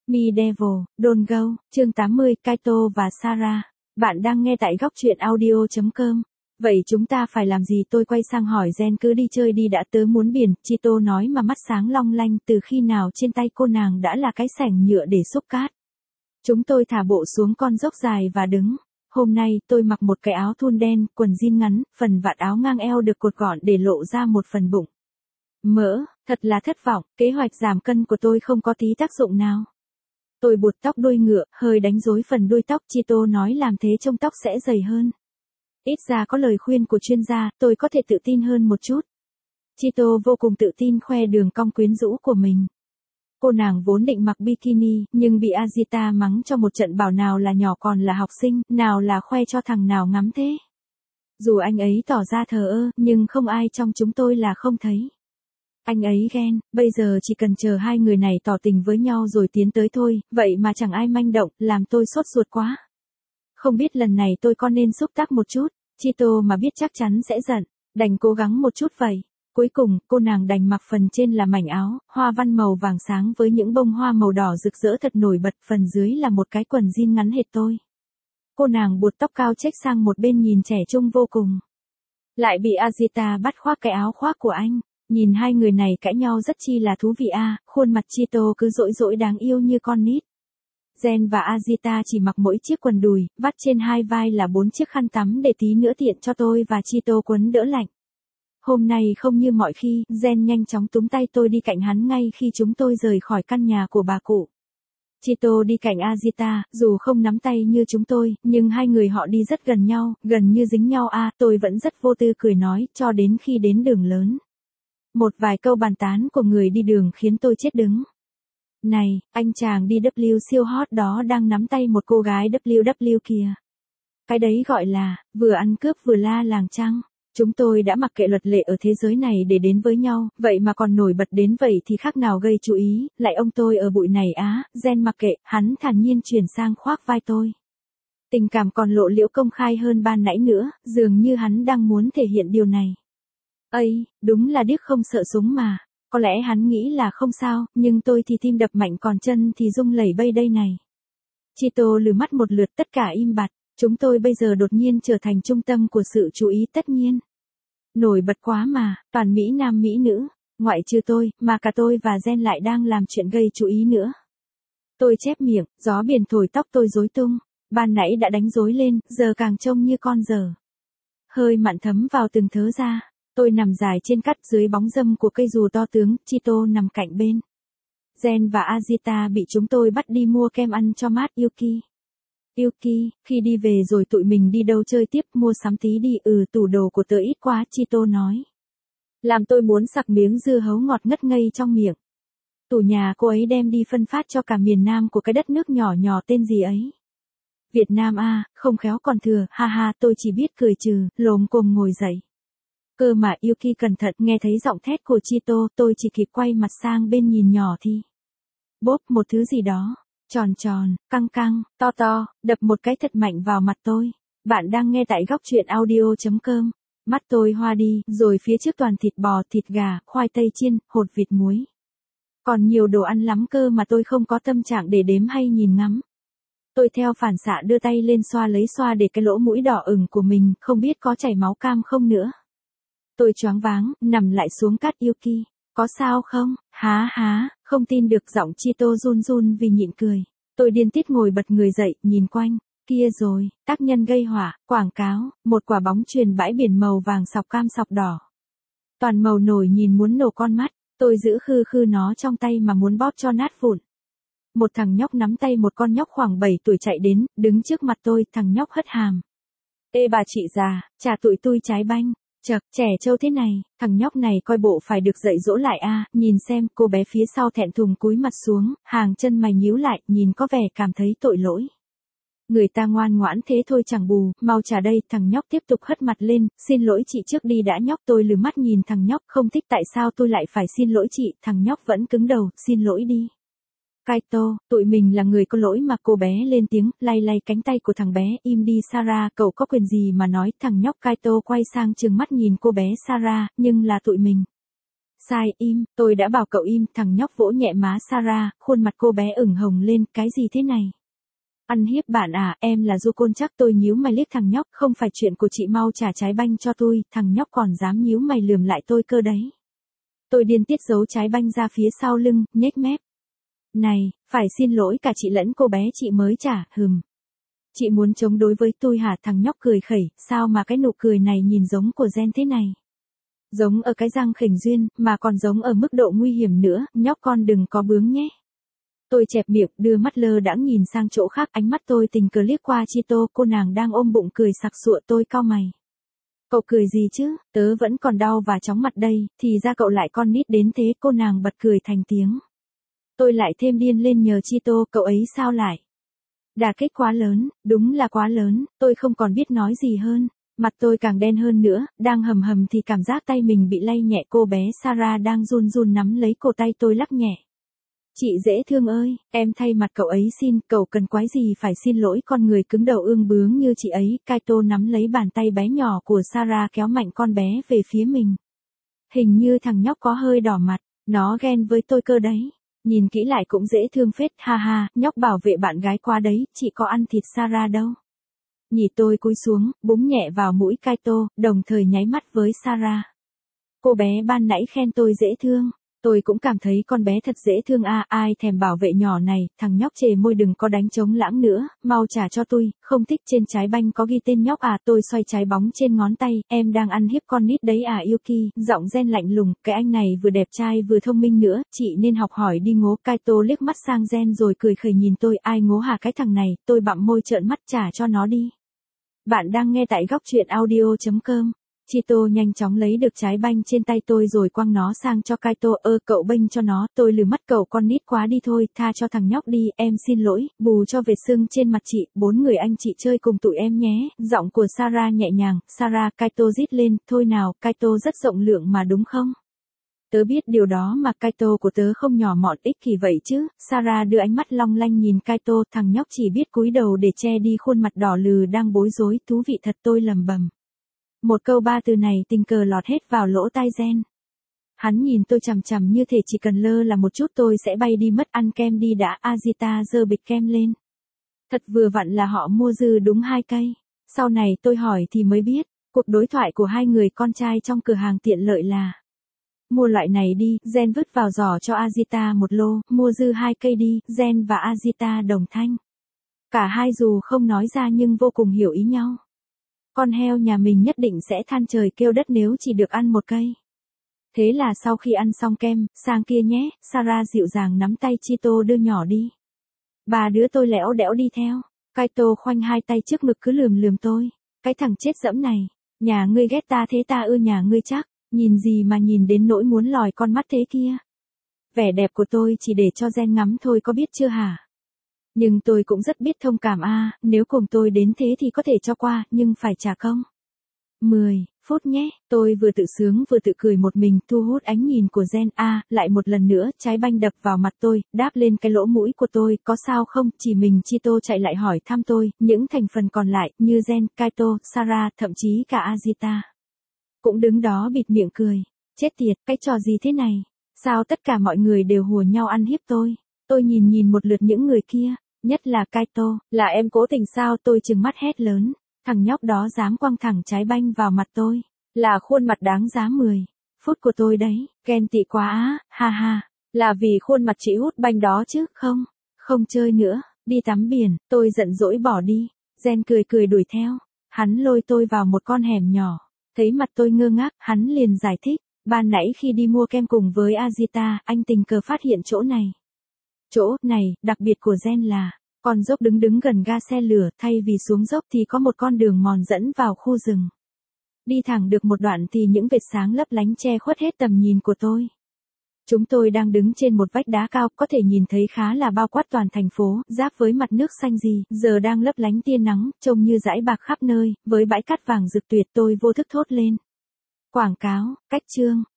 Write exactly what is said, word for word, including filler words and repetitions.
Mi-devil, Don't Go, chương tám mươi, Kaito và Sarah. Bạn đang nghe tại góc truyện audio chấm com. Vậy chúng ta phải làm gì? Tôi quay sang hỏi Gen. Cứ đi chơi đi đã, tớ muốn biển, Chito nói mà mắt sáng long lanh. Từ khi nào trên tay cô nàng đã là cái sẻng nhựa để xúc cát. Chúng tôi thả bộ xuống con dốc dài và đứng. Hôm nay tôi mặc một cái áo thun đen, quần jean ngắn, phần vạt áo ngang eo được cột gọn để lộ ra một phần bụng mỡ. Thật là thất vọng, kế hoạch giảm cân của tôi không có tí tác dụng nào. Tôi buộc tóc đuôi ngựa, hơi đánh rối phần đuôi tóc. Chito nói làm thế trông tóc sẽ dày hơn. Ít ra có lời khuyên của chuyên gia, tôi có thể tự tin hơn một chút. Chito vô cùng tự tin khoe đường cong quyến rũ của mình. Cô nàng vốn định mặc bikini, nhưng bị Azita mắng cho một trận, bảo nào là nhỏ còn là học sinh, nào là khoe cho thằng nào ngắm thế. Dù anh ấy tỏ ra thờ ơ, nhưng không ai trong chúng tôi là không thấy. Anh ấy ghen, bây giờ chỉ cần chờ hai người này tỏ tình với nhau rồi tiến tới thôi, vậy mà chẳng ai manh động, làm tôi sốt ruột quá. Không biết lần này tôi có nên xúc tác một chút, Chito mà biết chắc chắn sẽ giận, đành cố gắng một chút vậy. Cuối cùng, cô nàng đành mặc phần trên là mảnh áo, hoa văn màu vàng sáng với những bông hoa màu đỏ rực rỡ thật nổi bật, phần dưới là một cái quần jean ngắn hệt tôi. Cô nàng buộc tóc cao chếch sang một bên nhìn trẻ trung vô cùng. Lại bị Azita bắt khoác cái áo khoác của anh. Nhìn hai người này cãi nhau rất chi là thú vị a, à, khuôn mặt Chito cứ rỗi rỗi đáng yêu như con nít. Gen và Azita chỉ mặc mỗi chiếc quần đùi, vắt trên hai vai là bốn chiếc khăn tắm để tí nữa tiện cho tôi và Chito quấn đỡ lạnh. Hôm nay không như mọi khi, Gen nhanh chóng túm tay tôi đi cạnh hắn ngay khi chúng tôi rời khỏi căn nhà của bà cụ. Chito đi cạnh Azita, dù không nắm tay như chúng tôi, nhưng hai người họ đi rất gần nhau, gần như dính nhau a, à, tôi vẫn rất vô tư cười nói, cho đến khi đến đường lớn. Một vài câu bàn tán của người đi đường khiến tôi chết đứng. Này, anh chàng đi W siêu hot đó đang nắm tay một cô gái W W kìa. Cái đấy gọi là, vừa ăn cướp vừa la làng chăng? Chúng tôi đã mặc kệ luật lệ ở thế giới này để đến với nhau, vậy mà còn nổi bật đến vậy thì khác nào gây chú ý, lại ông tôi ở bụi này á, Gen mặc kệ, hắn thản nhiên chuyển sang khoác vai tôi. Tình cảm còn lộ liễu công khai hơn ban nãy nữa, dường như hắn đang muốn thể hiện điều này. Ây, đúng là điếc không sợ súng mà. Có lẽ hắn nghĩ là không sao, nhưng tôi thì tim đập mạnh còn chân thì rung lẩy bẩy đây này. Chito lừ mắt một lượt, tất cả im bặt. Chúng tôi bây giờ đột nhiên trở thành trung tâm của sự chú ý tất nhiên. Nổi bật quá mà, toàn Mỹ nam Mỹ nữ, ngoại trừ tôi, mà cả tôi và Gen lại đang làm chuyện gây chú ý nữa. Tôi chép miệng, gió biển thổi tóc tôi rối tung. Ban nãy đã đánh rối lên, giờ càng trông như con dở. Hơi mặn thấm vào từng thớ da. Tôi nằm dài trên cát dưới bóng râm của cây dù to tướng, Chito nằm cạnh bên. Gen và Azita bị chúng tôi bắt đi mua kem ăn cho mát. Yuki. Yuki, khi đi về rồi tụi mình đi đâu chơi tiếp, mua sắm tí đi. Ừ, tủ đồ của tớ ít quá, Chito nói. Làm tôi muốn sặc miếng dưa hấu ngọt ngất ngây trong miệng. Tủ nhà cô ấy đem đi phân phát cho cả miền Nam của cái đất nước nhỏ nhỏ tên gì ấy. Việt Nam a, à, không khéo còn thừa, ha ha, tôi chỉ biết cười trừ, lồm cồm ngồi dậy. Cơ mà Yuki cẩn thận, nghe thấy giọng thét của Chito, tôi chỉ kịp quay mặt sang bên nhìn nhỏ thì. Bốp, một thứ gì đó, tròn tròn, căng căng, to to, đập một cái thật mạnh vào mặt tôi. Bạn đang nghe tại góc truyện audio chấm com. Mắt tôi hoa đi, rồi phía trước toàn thịt bò, thịt gà, khoai tây chiên, hột vịt muối. Còn nhiều đồ ăn lắm cơ mà tôi không có tâm trạng để đếm hay nhìn ngắm. Tôi theo phản xạ đưa tay lên xoa lấy xoa để cái lỗ mũi đỏ ửng của mình, không biết có chảy máu cam không nữa. Tôi choáng váng, nằm lại xuống cát. Yuki, có sao không? Há há, không tin được, giọng Chito run run vì nhịn cười. Tôi điên tiết ngồi bật người dậy, nhìn quanh. Kia rồi, tác nhân gây họa, quảng cáo, một quả bóng chuyền bãi biển màu vàng sọc cam sọc đỏ. Toàn màu nổi nhìn muốn nổ con mắt, tôi giữ khư khư nó trong tay mà muốn bóp cho nát vụn. Một thằng nhóc nắm tay một con nhóc khoảng bảy tuổi chạy đến, đứng trước mặt tôi, thằng nhóc hất hàm. Ê bà chị già, trả tụi tôi trái banh. Chật, trẻ trâu thế này, thằng nhóc này coi bộ phải được dạy dỗ lại a, à, nhìn xem, cô bé phía sau thẹn thùng cúi mặt xuống, hàng chân mày nhíu lại, nhìn có vẻ cảm thấy tội lỗi. Người ta ngoan ngoãn thế thôi chẳng bù, mau trả đây, thằng nhóc tiếp tục hất mặt lên, xin lỗi chị trước đi đã. Nhóc tôi lừ mắt nhìn thằng nhóc, không thích tại sao tôi lại phải xin lỗi chị, thằng nhóc vẫn cứng đầu, xin lỗi đi. Kaito, tụi mình là người có lỗi mà, cô bé lên tiếng, lay lay cánh tay của thằng bé. Im đi Sarah, cậu có quyền gì mà nói. Thằng nhóc Kaito quay sang trừng mắt nhìn cô bé Sarah, nhưng là tụi mình. Sai, im, tôi đã bảo cậu im, thằng nhóc vỗ nhẹ má Sarah, khuôn mặt cô bé ửng hồng lên, cái gì thế này? Ăn hiếp bạn à, em là du côn chắc. Tôi nhíu mày liếc thằng nhóc, không phải chuyện của chị, mau trả trái banh cho tôi. Thằng nhóc còn dám nhíu mày lườm lại tôi cơ đấy. Tôi điên tiết giấu trái banh ra phía sau lưng, nhếch mép. Này, phải xin lỗi cả chị lẫn cô bé, chị mới trả, hừm. Chị muốn chống đối với tôi hả? Thằng nhóc cười khẩy, sao mà cái nụ cười này nhìn giống của Gen thế này? Giống ở cái răng khỉnh duyên, mà còn giống ở mức độ nguy hiểm nữa, nhóc con đừng có bướng nhé. Tôi chẹp miệng, đưa mắt lơ đãng nhìn sang chỗ khác, ánh mắt tôi tình cờ liếc qua Chito, cô nàng đang ôm bụng cười sặc sụa. Tôi cau mày. Cậu cười gì chứ, tớ vẫn còn đau và chóng mặt đây, thì ra cậu lại con nít đến thế. Cô nàng bật cười thành tiếng. Tôi lại thêm điên lên nhờ Chito, cậu ấy sao lại? Đả kích quá lớn, đúng là quá lớn, tôi không còn biết nói gì hơn. Mặt tôi càng đen hơn nữa, đang hầm hầm thì cảm giác tay mình bị lay nhẹ. Cô bé Sarah đang run run nắm lấy cổ tay tôi lắc nhẹ. Chị dễ thương ơi, em thay mặt cậu ấy xin, cậu cần quái gì phải xin lỗi, con người cứng đầu ương bướng như chị ấy. Kaito nắm lấy bàn tay bé nhỏ của Sarah kéo mạnh con bé về phía mình. Hình như thằng nhóc có hơi đỏ mặt, nó ghen với tôi cơ đấy. Nhìn kỹ lại cũng dễ thương phết, ha ha, nhóc bảo vệ bạn gái qua đấy, chị có ăn thịt Sarah đâu. Nhỉ. Tôi cúi xuống, búng nhẹ vào mũi Kaito, đồng thời nháy mắt với Sarah. Cô bé ban nãy khen tôi dễ thương. Tôi cũng cảm thấy con bé thật dễ thương a, à, ai thèm bảo vệ nhỏ này. Thằng nhóc chề môi, đừng có đánh trống lãng nữa, mau trả cho tôi, không thích. Trên trái banh có ghi tên nhóc à? Tôi xoay trái bóng trên ngón tay, em đang ăn hiếp con nít đấy à Yuki, giọng Gen lạnh lùng, cái anh này vừa đẹp trai vừa thông minh nữa, chị nên học hỏi đi ngố. Kaito liếc mắt sang Gen rồi cười khẩy nhìn tôi, ai ngố hả cái thằng này? Tôi bặm môi trợn mắt, trả cho nó đi. Bạn đang nghe tại góc truyện audio chấm com. Chito nhanh chóng lấy được trái banh trên tay tôi rồi quăng nó sang cho Kaito. Ơ cậu bênh cho nó. Tôi lừ mắt, cậu con nít quá đi thôi, tha cho thằng nhóc đi, em xin lỗi, bù cho vệt sưng trên mặt chị, bốn người anh chị chơi cùng tụi em nhé. Giọng của Sarah nhẹ nhàng. Sarah, Kaito rít lên, thôi nào, Kaito rất rộng lượng mà đúng không? Tớ biết điều đó mà, Kaito của tớ không nhỏ mọn ích kỷ vậy chứ. Sarah đưa ánh mắt long lanh nhìn Kaito, thằng nhóc chỉ biết cúi đầu để che đi khuôn mặt đỏ lừ đang bối rối. Thú vị thật, tôi lầm bầm. Một câu ba từ này tình cờ lọt hết vào lỗ tai Gen. Hắn nhìn tôi chằm chằm như thể chỉ cần lơ là một chút tôi sẽ bay đi mất. Ăn kem đi đã. Azita giơ bịch kem lên. Thật vừa vặn là họ mua dư đúng hai cây. Sau này tôi hỏi thì mới biết, cuộc đối thoại của hai người con trai trong cửa hàng tiện lợi là: mua loại này đi. Gen vứt vào giỏ cho Azita một lô, mua dư hai cây đi. Gen và Azita đồng thanh. Cả hai dù không nói ra nhưng vô cùng hiểu ý nhau. Con heo nhà mình nhất định sẽ than trời kêu đất nếu chỉ được ăn một cây. Thế là sau khi ăn xong kem, sang kia nhé. Sarah dịu dàng nắm tay Chito đưa nhỏ đi. Ba đứa tôi lẽo đẽo đi theo. Kaito khoanh hai tay trước ngực cứ lườm lườm tôi. Cái thằng chết dẫm này, nhà ngươi ghét ta thế ta ưa nhà ngươi chắc. Nhìn gì mà nhìn đến nỗi muốn lòi con mắt thế kia. Vẻ đẹp của tôi chỉ để cho Gen ngắm thôi, có biết chưa hả? Nhưng tôi cũng rất biết thông cảm a, à, nếu cùng tôi đến thế thì có thể cho qua, nhưng phải trả công. mười phút nhé, tôi vừa tự sướng vừa tự cười một mình, thu hút ánh nhìn của Gen. A, à, lại một lần nữa, trái banh đập vào mặt tôi, đáp lên cái lỗ mũi của tôi, có sao không? Chỉ mình Chito chạy lại hỏi thăm tôi, những thành phần còn lại, như Gen, Kaito, Sarah, thậm chí cả Azita. Cũng đứng đó bịt miệng cười. Chết tiệt, cái trò gì thế này? Sao tất cả mọi người đều hùa nhau ăn hiếp tôi? Tôi nhìn nhìn một lượt những người kia, nhất là Kaito, là em cố tình sao? Tôi trừng mắt hét lớn, thằng nhóc đó dám quăng thẳng trái banh vào mặt tôi, là khuôn mặt đáng giá mười phút của tôi đấy, ghen tị quá á, ha ha, là vì khuôn mặt chị hút banh đó chứ, không, không chơi nữa, đi tắm biển. Tôi giận dỗi bỏ đi, Gen cười cười đuổi theo, hắn lôi tôi vào một con hẻm nhỏ, thấy mặt tôi ngơ ngác, hắn liền giải thích, ban nãy khi đi mua kem cùng với Azita, anh tình cờ phát hiện chỗ này. Chỗ này, đặc biệt của Gen là, con dốc đứng đứng gần ga xe lửa, thay vì xuống dốc thì có một con đường mòn dẫn vào khu rừng. Đi thẳng được một đoạn thì những vệt sáng lấp lánh che khuất hết tầm nhìn của tôi. Chúng tôi đang đứng trên một vách đá cao, có thể nhìn thấy khá là bao quát toàn thành phố, giáp với mặt nước xanh gì, giờ đang lấp lánh tia nắng, trông như dải bạc khắp nơi, với bãi cát vàng rực tuyệt. Tôi vô thức thốt lên. Quảng cáo, cách chương.